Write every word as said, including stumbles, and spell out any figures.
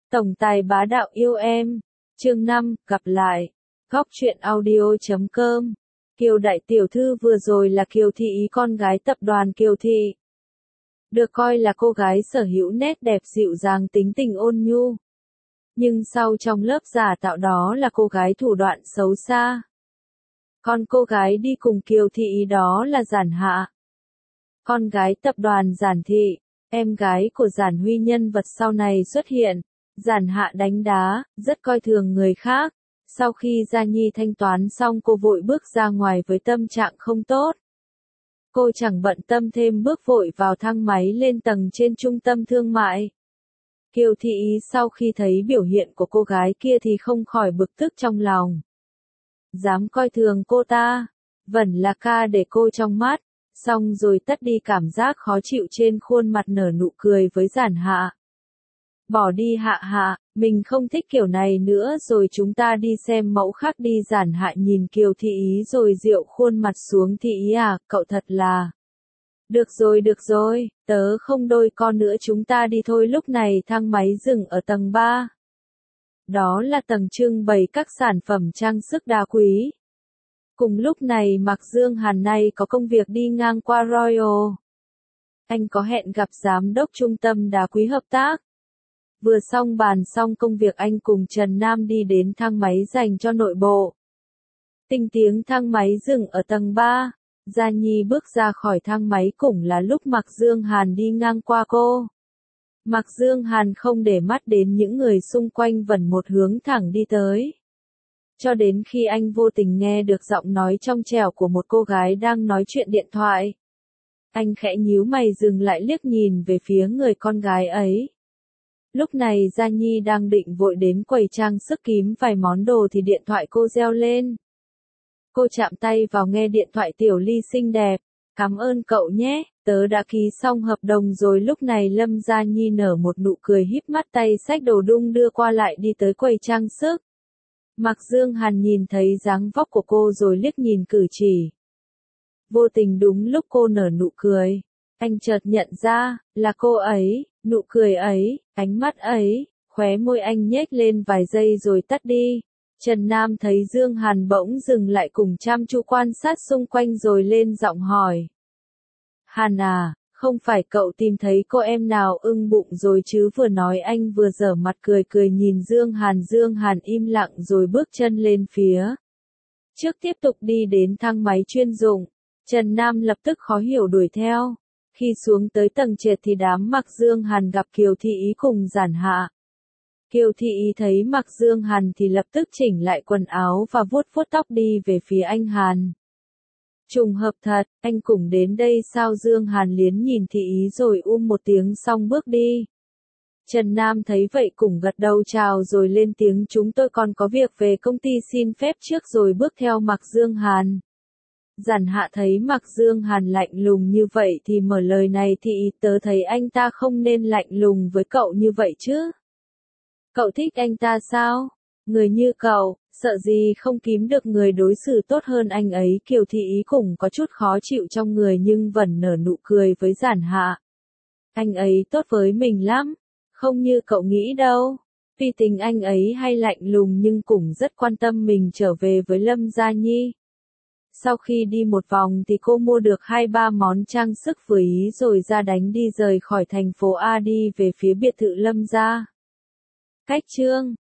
Tổng tài bá đạo yêu em. Chương năm, gặp lại. Góc truyện audio chấm com. Kiều đại tiểu thư vừa rồi là Kiều Thị Ý, con gái tập đoàn Kiều Thị. Được coi là cô gái sở hữu nét đẹp dịu dàng, tính tình ôn nhu. Nhưng sau trong lớp giả tạo đó là cô gái thủ đoạn xấu xa. Còn cô gái đi cùng Kiều Thị Ý đó là Giản Hạ. Con gái tập đoàn Giản Thị, em gái của Giản Huy, nhân vật sau này xuất hiện. Giản Hạ đánh đá, rất coi thường người khác. Sau khi Gia Nhi thanh toán xong, cô vội bước ra ngoài với tâm trạng không tốt. Cô chẳng bận tâm thêm bước vội vào thang máy lên tầng trên trung tâm thương mại. Kiều Thị Ý sau khi thấy biểu hiện của cô gái kia thì không khỏi bực tức trong lòng. Dám coi thường cô ta, vẫn là ca để cô trong mắt. Xong rồi tắt đi cảm giác khó chịu trên khuôn mặt, nở nụ cười với Giản Hạ. Bỏ đi Hạ Hạ, mình không thích kiểu này nữa rồi, chúng ta đi xem mẫu khác đi. Giản Hạ nhìn Kiều Thị Ý rồi dịu khuôn mặt xuống. Thị Ý à, cậu thật là... Được rồi được rồi, tớ không đôi con nữa, chúng ta đi thôi. Lúc này thang máy dừng ở tầng ba. Đó là tầng trưng bày các sản phẩm trang sức đá quý. Cùng lúc này Mạc Dương Hàn nay có công việc đi ngang qua Royal. Anh có hẹn gặp giám đốc trung tâm đá quý hợp tác. Vừa xong bàn xong công việc, anh cùng Trần Nam đi đến thang máy dành cho nội bộ. Tinh tiếng thang máy dừng ở tầng ba. Gia Nhi bước ra khỏi thang máy cũng là lúc Mạc Dương Hàn đi ngang qua cô. Mạc Dương Hàn không để mắt đến những người xung quanh, vẩn một hướng thẳng đi tới. Cho đến khi anh vô tình nghe được giọng nói trong trẻo của một cô gái đang nói chuyện điện thoại. Anh khẽ nhíu mày dừng lại liếc nhìn về phía người con gái ấy. Lúc này Gia Nhi đang định vội đến quầy trang sức kiếm vài món đồ thì điện thoại cô reo lên. Cô chạm tay vào nghe điện thoại. Tiểu Ly xinh đẹp, cảm ơn cậu nhé, tớ đã ký xong hợp đồng rồi. Lúc này Lâm Gia Nhi nở một nụ cười, híp mắt, tay xách đồ đung đưa qua lại đi tới quầy trang sức. Mạc Dương Hàn nhìn thấy dáng vóc của cô rồi liếc nhìn cử chỉ. Vô tình đúng lúc cô nở nụ cười, anh chợt nhận ra, là cô ấy, nụ cười ấy, ánh mắt ấy, khóe môi anh nhếch lên vài giây rồi tắt đi. Trần Nam thấy Dương Hàn bỗng dừng lại cùng chăm chú quan sát xung quanh rồi lên giọng hỏi. Hàn à, không phải cậu tìm thấy cô em nào ưng bụng rồi chứ? Vừa nói anh vừa giở mặt cười cười nhìn Dương Hàn. Dương Hàn im lặng rồi bước chân lên phía trước tiếp tục đi đến thang máy chuyên dụng. Trần Nam lập tức khó hiểu đuổi theo. Khi xuống tới tầng trệt thì đám Mạc Dương Hàn gặp Kiều Thị Ý cùng Giản Hạ. Kiều Thị Ý thấy Mạc Dương Hàn thì lập tức chỉnh lại quần áo và vuốt vuốt tóc đi về phía anh Hàn. Trùng hợp thật, anh cùng đến đây sao? Dương Hàn liến nhìn Thị Ý rồi um một tiếng xong bước đi. Trần Nam thấy vậy cùng gật đầu chào rồi lên tiếng, chúng tôi còn có việc về công ty, xin phép trước, rồi bước theo Mạc Dương Hàn. Giản Hạ thấy Mạc Dương Hàn lạnh lùng như vậy thì mở lời, này Thị Ý, tớ thấy anh ta không nên lạnh lùng với cậu như vậy chứ. Cậu thích anh ta sao? Người như cậu, sợ gì không kiếm được người đối xử tốt hơn anh ấy. Kiều Thị Ý cũng có chút khó chịu trong người nhưng vẫn nở nụ cười với Giản Hạ. Anh ấy tốt với mình lắm, không như cậu nghĩ đâu. Vì tình anh ấy hay lạnh lùng nhưng cũng rất quan tâm mình. Trở về với Lâm Gia Nhi. Sau khi đi một vòng thì cô mua được hai ba món trang sức vừa ý rồi ra đánh đi rời khỏi thành phố A đi về phía biệt thự Lâm Gia. Cách chương